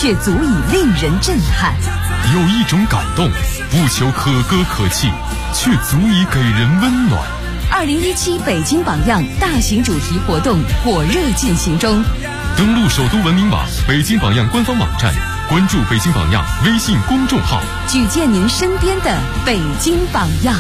却足以令人震撼。 有一种感动，不求可歌可泣，却足以给人温暖。 2017北京榜样大型主题活动火热进行中， 登录首都文明网、北京榜样官方网站，关注北京榜样微信公众号， 举荐您身边的北京榜样。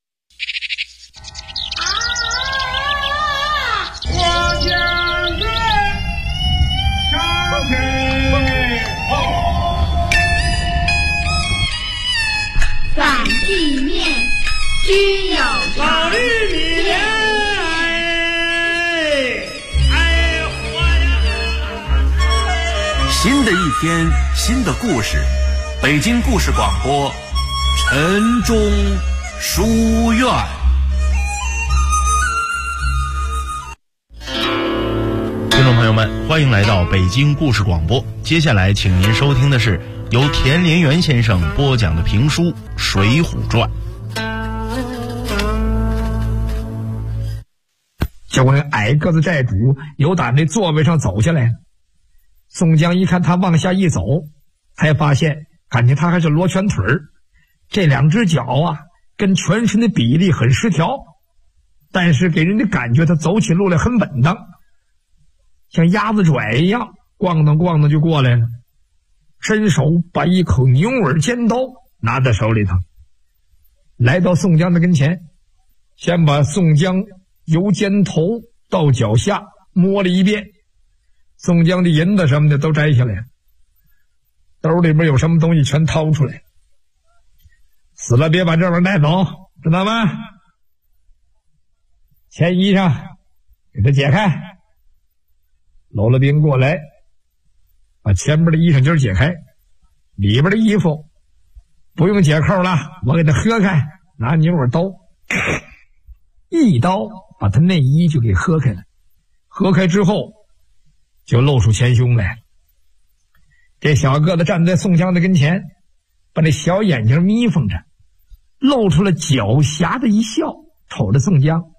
反地面均有老玉米莲， 新的一天，新的故事，北京故事广播，晨钟书院。 听众朋友们，欢迎来到北京故事广播。接下来，请您收听的是由田连元先生播讲的评书《水浒传》。 就那矮个子寨主由打那座位上走下来，宋江一看他往下一走，才发现感觉他还是罗圈腿儿，这两只脚啊跟全身的比例很失调，但是给人的感觉他走起路来很稳当，像鸭子拽一样咣当咣当就过来了。伸手把一口牛耳尖刀拿在手里头，来到宋江的跟前，先把宋江由肩头到脚下摸了一遍，宋江的银子什么的都摘下来了，兜里边有什么东西全掏出来，死了别把这玩意带走，知道吗？前衣裳给他解开，搂了兵过来，把前边的衣裳襟解开，里边的衣服不用解扣了，我给他喝开，拿牛耳刀一刀把他内衣就给喝开了，喝开之后就露出前胸来。这小个子站在宋江的跟前，把那小眼睛眯缝着，露出了狡黠的一笑，瞅着宋江。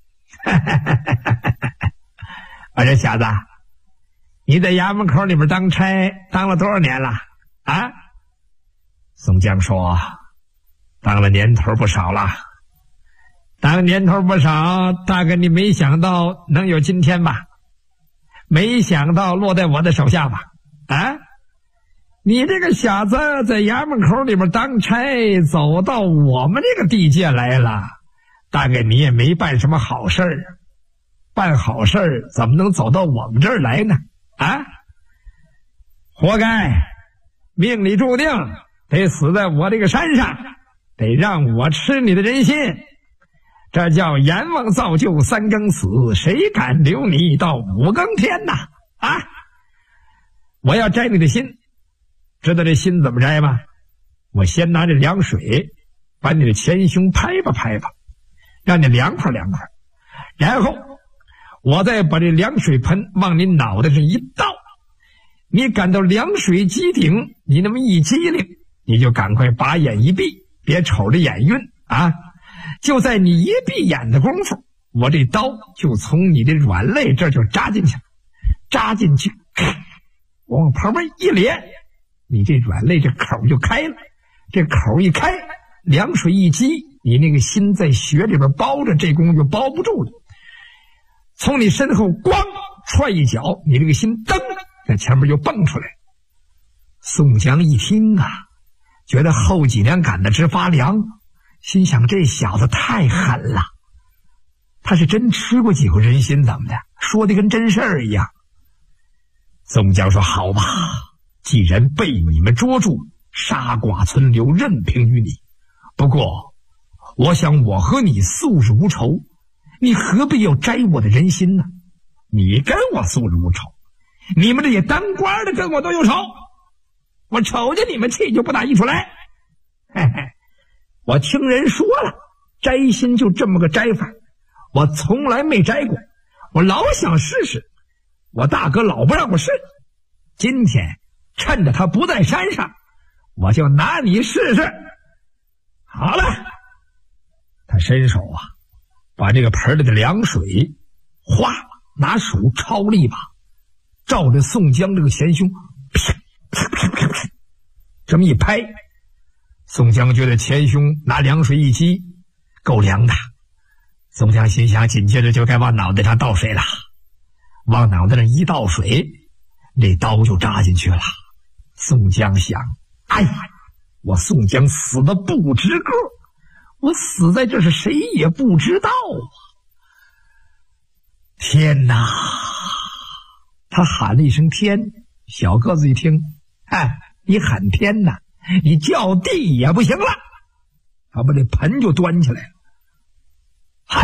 我这小子，你在衙门口里边当差当了多少年了啊？宋江说，当了年头不少了。当年头不少，大概你没想到能有今天吧？没想到落在我的手下吧？啊，你这个小子在衙门口里边当差，走到我们这个地界来了，大概你也没办什么好事儿，办好事儿怎么能走到我们这儿来呢？啊，活该，命里注定得死在我这个山上，得让我吃你的人心。这叫阎王造就三更死，谁敢留你到五更天呐？啊！我要摘你的心，知道这心怎么摘吗？我先拿着凉水把你的前胸拍吧拍吧，让你凉快凉快，然后我再把这凉水盆往你脑袋上一倒，你感到凉水击顶，你那么一激灵，你就赶快把眼一闭，别瞅着眼晕啊！就在你一闭眼的功夫，我这刀就从你的软肋这儿就扎进去了，扎进去，我往旁边一咧，你这软肋这口就开了，这口一开，凉水一激，你那个心在血里边包着，这功夫就包不住了。从你身后咣踹一脚，你这个心噔在前面就蹦出来。宋江一听啊，觉得后脊梁感得直发凉，心想这小子太狠了，他是真吃过几回人心怎么的，说的跟真事儿一样。宋江说，好吧，既然被你们捉住，杀剐存留，任凭于你。不过我想我和你素日无仇，你何必要摘我的人心呢？你跟我素日无仇，你们这些当官的跟我都有仇，我瞅见你们气就不打一处来。嘿嘿，我听人说了，摘心就这么个摘法，我从来没摘过，我老想试试，我大哥老不让我试，今天趁着他不在山上，我就拿你试试。好了，他伸手啊，把这个盆里的凉水哗拿手抄了一把，照着宋江这个前胸，啪啪啪这么一拍，宋江觉得前胸拿凉水一激，够凉的。宋江心想，紧接着就该往脑袋上倒水了。往脑袋上一倒水，这刀就扎进去了。宋江想，哎呀，我宋江死的不值个，我死在这是谁也不知道啊！天哪！他喊了一声天，小个子一听，哎，你喊天哪，你叫地也不行了。他把这盆就端起来了，嗨，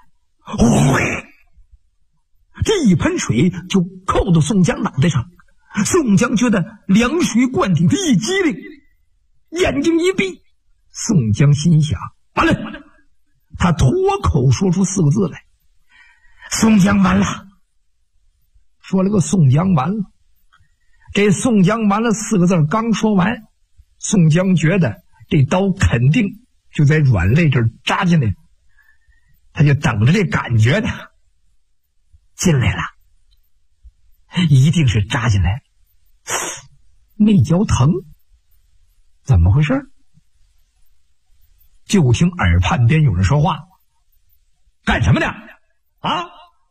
这一盆水就扣到宋江脑袋上。宋江觉得凉水灌顶，他一激灵，眼睛一闭。宋江心想，完了，他脱口说出4个字来，宋江完了。说了个宋江完了，这宋江完了4个字刚说完，宋江觉得这刀肯定就在软肋这儿扎进来，他就等着这感觉呢，进来了，一定是扎进来，没觉疼，怎么回事？就听耳畔边有人说话：“干什么呢？啊？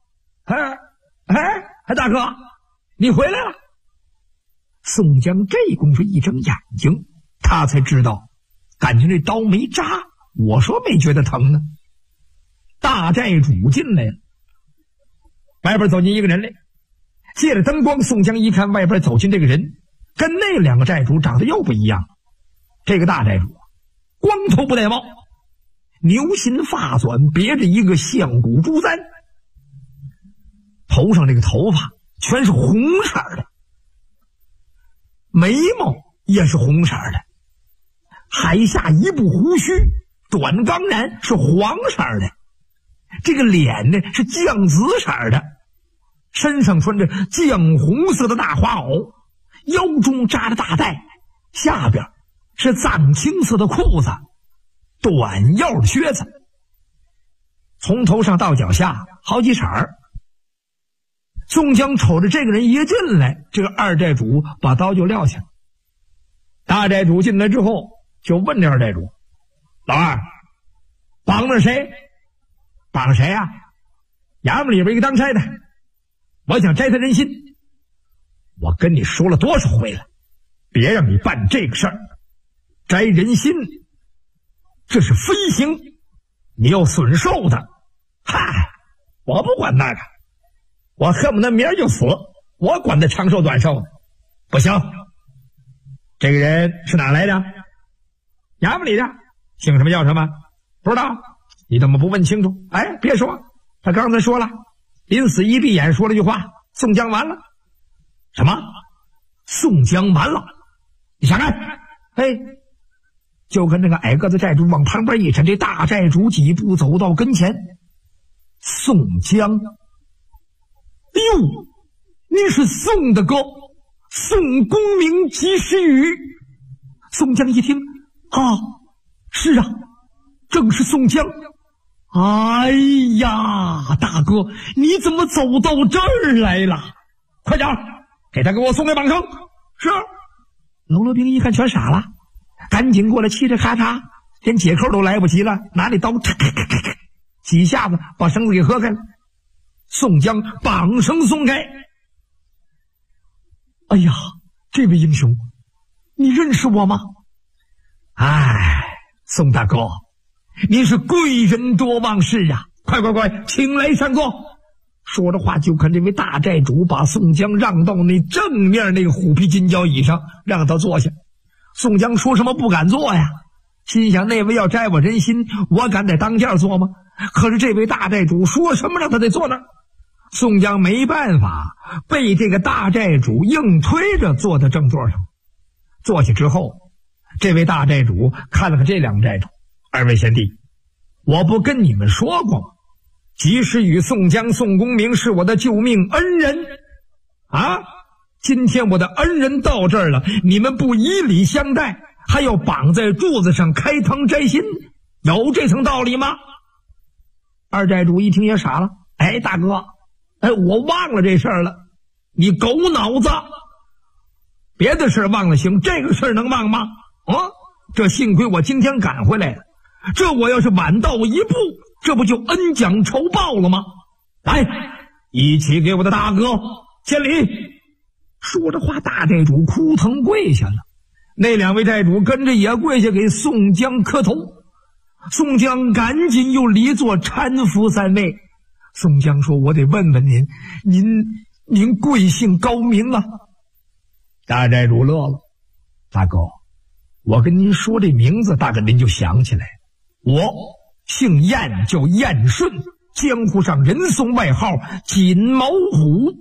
大哥，你回来了。”宋江这功夫一睁眼睛，他才知道，感情这刀没扎，我说没觉得疼呢。大寨主进来了，外边走进一个人来，借着灯光，宋江一看外边走进这个人，跟那2个寨主长得又不一样。这个大寨主光头不戴帽，牛心发短，别着一个象骨珠簪，头上这个头发全是红色的，眉毛也是红色的，海下一部胡须短刚然是黄色的，这个脸呢是绛紫色的，身上穿着绛红色的大花袄，腰中扎着大带，下边是藏青色的裤子，短腰的靴子，从头上到脚下好几色儿。宋江瞅着这个人一进来，这个2寨主把刀就撂下。大寨主进来之后就问这2寨主：“老二，绑着谁？绑谁呀？衙门里边一个当差的，我想摘他人心。我跟你说了多少回了，别让你办这个事儿，摘人心这是飞行，你要损寿的。嗨，我不管那个，我恨不得明儿就死，我管他长寿短寿的。不行，这个人是哪来的？衙门里的，姓什么叫什么？不知道？你怎么不问清楚？哎，别说，他刚才说了，临死一闭眼说了句话：宋江完了。什么？宋江完了？你想看？嘿，就跟那个矮个子寨主往旁边一沉，这大寨主几步走到跟前。宋江，哎呦，你是宋大哥，宋公明及时雨。宋江一听，啊，是啊，正是宋江。哎呀，大哥，你怎么走到这儿来了？快点给他给我送来绑绳。是。喽啰兵一看全傻了，赶紧过来，嘁哧咔嚓，连解扣都来不及了，拿那刀几下子把绳子给合开了。宋江绑绳松开。哎呀，这位英雄，你认识我吗？哎，宋大哥，你是贵人多忘事啊！快，请来上座。说着话，就看这位大寨主把宋江让到那正面那个虎皮金交椅上，让他坐下。宋江说什么不敢坐呀，心想那位要摘我人心，我敢在当间坐吗？可是这位大寨主说什么让他得坐那儿。宋江没办法，被这个大寨主硬推着坐在正座上。坐下之后，这位大寨主看了看这2个寨主：二位贤弟，我不跟你们说过吗？及时雨宋江宋公明是我的救命恩人啊！今天我的恩人到这儿了，你们不以礼相待，还要绑在柱子上开膛摘心，有这层道理吗？2寨主一听也傻了，哎，大哥，哎，我忘了这事儿了，你狗脑子！ 别的事忘了行，这个事能忘吗？这幸亏我今天赶回来了，这我要是晚到一步，这不就恩将仇报了吗？来，一起给我的大哥见礼。说着话，大寨主扑腾跪下了，那两位寨主跟着也跪下给宋江磕头。宋江赶紧又离座搀扶三位。宋江说：“我得问问您，您贵姓高名啊？”大寨主乐了：“大哥，我跟您说这名字，大概您就想起来了。我姓燕，叫燕顺，江湖上人送外号锦毛虎。”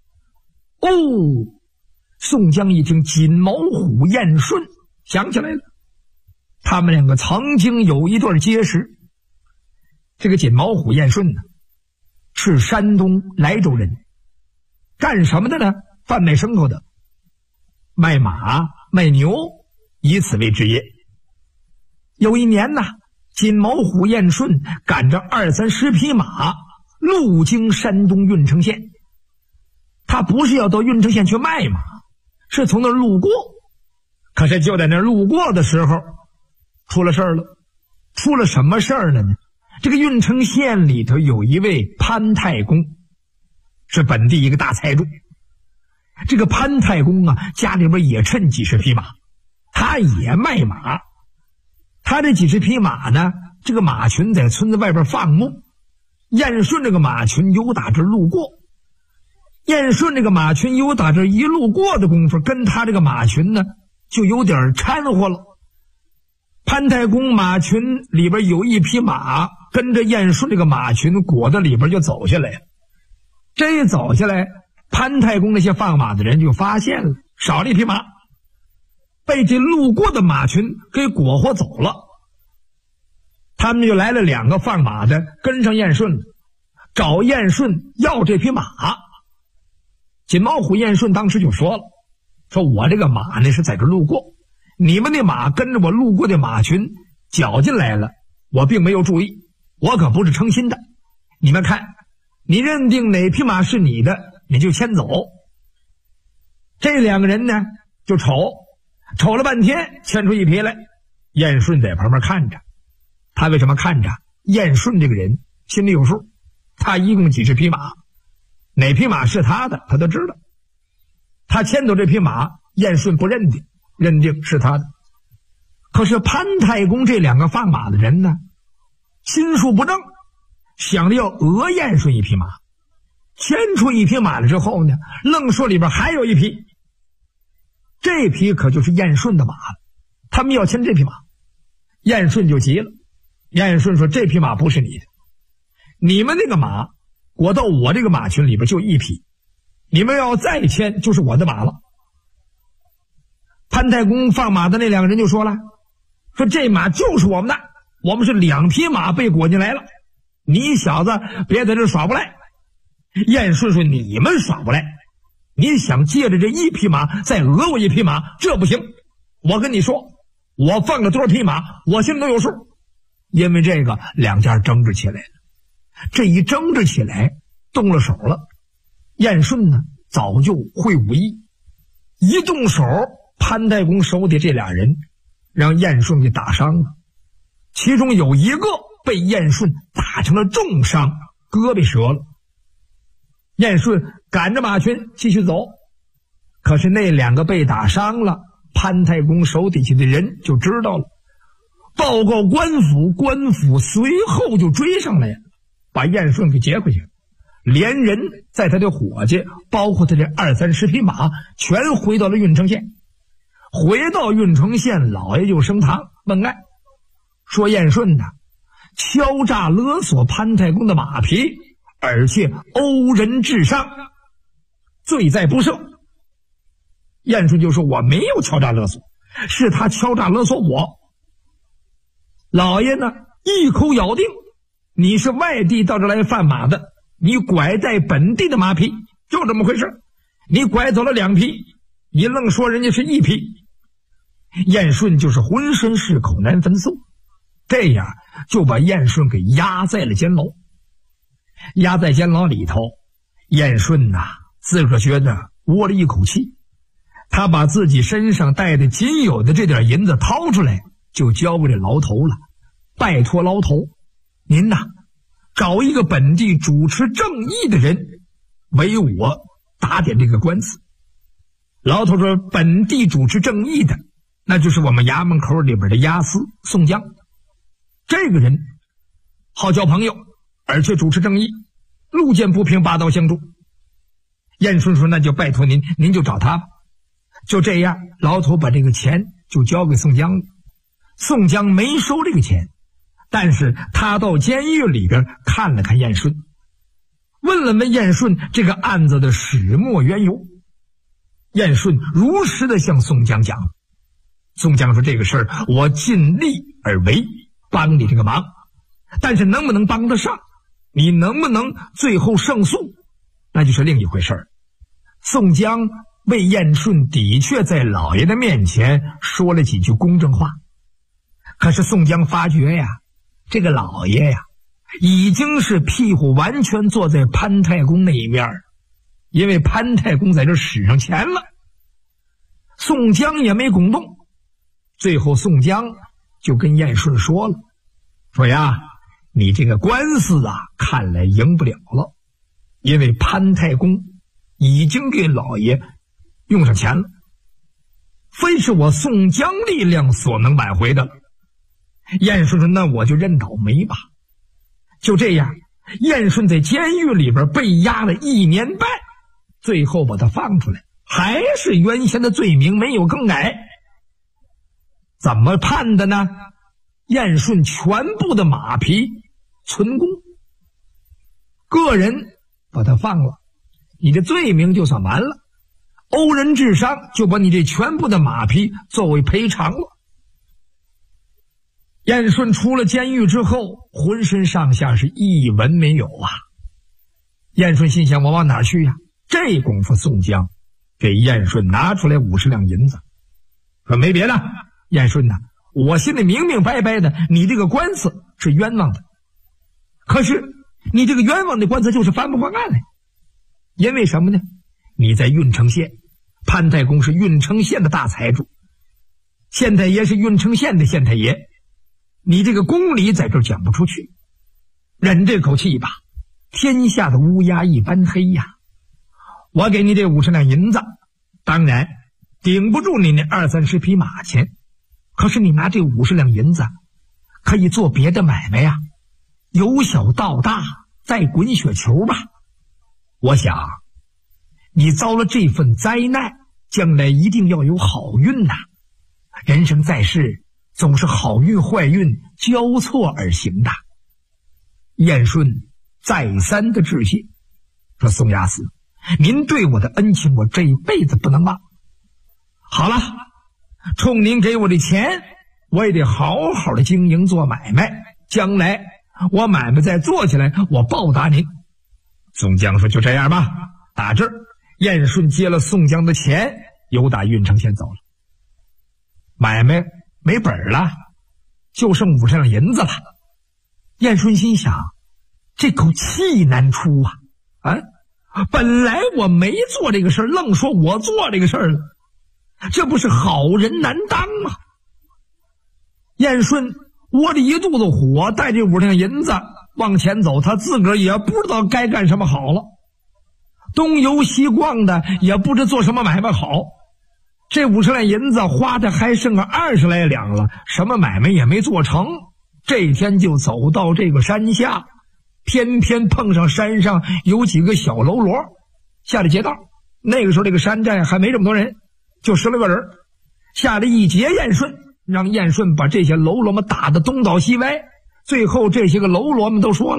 宋江一听锦毛虎燕顺，想起来了，他们两个曾经有一段结识。这个锦毛虎燕顺呢，是山东莱州人，干什么的呢？贩卖牲口的，卖马卖牛，以此为职业。有一年呢，锦毛虎燕顺赶着20-30匹马路经山东郓城县。他不是要到郓城县去卖马，是从那儿路过。可是就在那儿路过的时候，出了事儿了。出了什么事儿了呢？这个郓城县里头有一位潘太公，是本地一个大财主。这个潘太公啊，家里边也趁几十匹马，他也卖马。他这几十匹马呢，这个马群在村子外边放牧。燕顺这个马群由打这路过，燕顺这个马群由打这一路过的功夫，跟他这个马群呢就有点掺和了。潘太公马群里边有一匹马跟着燕顺这个马群裹到里边就走下来了。这一走下来，潘太公那些放马的人就发现了少了一匹马，被这路过的马群给裹活走了。他们就来了2个放马的，跟上燕顺了，找燕顺要这匹马。锦毛虎燕顺当时就说了，说我这个马呢是在这路过，你们那马跟着我路过的马群搅进来了，我并没有注意，我可不是诚心的。你们看，你认定哪匹马是你的，你就牵走。这2个人呢就瞅了半天，牵出一匹来。燕顺在旁边看着。他为什么看着？燕顺这个人心里有数，他一共几十匹马，哪匹马是他的他都知道。他牵走这匹马，燕顺不认定，认定是他的。可是潘太公这2个放马的人呢，心术不正，想着要讹燕顺一匹马。牵出一匹马了之后呢，愣说里边还有一匹，这匹可就是燕顺的马了。他们要牵这匹马，燕顺就急了。燕顺说：“这匹马不是你的，你们那个马裹到我这个马群里边就一匹，你们要再牵就是我的马了。”潘太公放马的那2个人就说了，说这马就是我们的，我们是2匹马被裹进来了，你小子别在这耍不赖。燕顺说：“你们耍不赖，你想借着这一匹马再讹我一匹马，这不行。我跟你说，我放了多少匹马，我心里都有数。”因为这个2家争执起来了，这一争执起来动了手了。燕顺呢早就会武艺，一动手，潘太公手底这2人让燕顺给打伤了，其中有一个被燕顺打成了重伤，胳膊折了。燕顺赶着马群继续走，可是那2个被打伤了，潘太公手底下的人就知道了，报告官府，官府随后就追上来了，把燕顺给劫回去了，连人在他的伙计，包括他这20-30匹马，全回到了郓城县。回到郓城县，老爷就升堂问案，说燕顺呐敲诈勒索潘太公的马匹，而且殴人致伤，罪在不赦。燕顺就说：“我没有敲诈勒索，是他敲诈勒索我。”老爷呢一口咬定，你是外地到这来贩马的，你拐带本地的马匹，就这么回事。你拐走了2匹，你愣说人家是1匹。燕顺就是浑身是口难分诉，这样就把燕顺给押在了监牢。押在监牢里头，燕顺呐自个觉得窝了一口气， 他把自己身上带的仅有的这点银子掏出来，就交给这牢头了。拜托牢头，您呐，找一个本地主持正义的人为我打点这个官司。牢头说，本地主持正义的，那就是我们衙门口里边的押司宋江。这个人好交朋友，而且主持正义，路见不平拔刀相助。燕顺说，那就拜托您，您就找他吧。就这样，牢头把这个钱就交给宋江了。宋江没收这个钱，但是他到监狱里边看了看燕顺，问了问燕顺这个案子的始末缘由。燕顺如实的向宋江讲。宋江说，这个事儿我尽力而为，帮你这个忙，但是能不能帮得上，你能不能最后胜诉，那就是另一回事儿。宋江为燕顺的确在老爷的面前说了几句公正话，可是宋江发觉呀，这个老爷呀已经是屁股完全坐在潘太公那一面，因为潘太公在这使上钱了。宋江也没拱动，最后宋江就跟燕顺说了，说呀，你这个官司啊看来赢不了了，因为潘太公已经给老爷用上钱了，非是我宋江力量所能挽回的了。燕顺说，那我就认倒霉吧。就这样，燕顺在监狱里边被押了1年半，最后把他放出来，还是原先的罪名没有更改。怎么判的呢？燕顺全部的马匹存公，个人把他放了，你的罪名就算完了，欧人治商就把你这全部的马匹作为赔偿了。燕顺出了监狱之后，浑身上下是一文没有啊。燕顺心想，我往哪去呀？这功夫宋江给燕顺拿出来50两银子，说没别的，燕顺呐，我心里明明白白的，你这个官司是冤枉的，可是你这个冤枉的官司就是翻不过案来。因为什么呢？你在郓城县，潘太公是郓城县的大财主，县太爷是郓城县的县太爷，你这个公理在这儿讲不出去，忍这口气吧，天下的乌鸦一般黑呀。我给你这50两银子，当然顶不住你那20-30匹马钱，可是你拿这50两银子可以做别的买卖呀，由小到大再滚雪球吧。我想你遭了这份灾难，将来一定要有好运呐。人生在世，总是好运坏运交错而行的。燕顺再三的致谢，说，宋押司，您对我的恩情我这一辈子不能忘。好了，冲您给我的钱，我也得好好的经营做买卖，将来我买卖再做起来，我报答您。宋江说，就这样吧。打这儿，燕顺接了宋江的钱，由打郓城县走了。买卖没本了，就剩50两银子了。燕顺心想，这口气难出啊！本来我没做这个事儿，愣说我做这个事儿了，这不是好人难当吗？燕顺窝着一肚子火，带这50两银子往前走，他自个儿也不知道该干什么好了，东游西逛的也不知做什么买卖好。这50两银子花的还剩个20来两了，什么买卖也没做成。这天就走到这个山下，偏偏碰上山上有几个小喽啰下了劫道。那个时候这个山寨还没这么多人，就10来个人，下了一劫燕顺，让燕顺把这些喽啰们打得东倒西歪。最后这些个喽啰们都说了，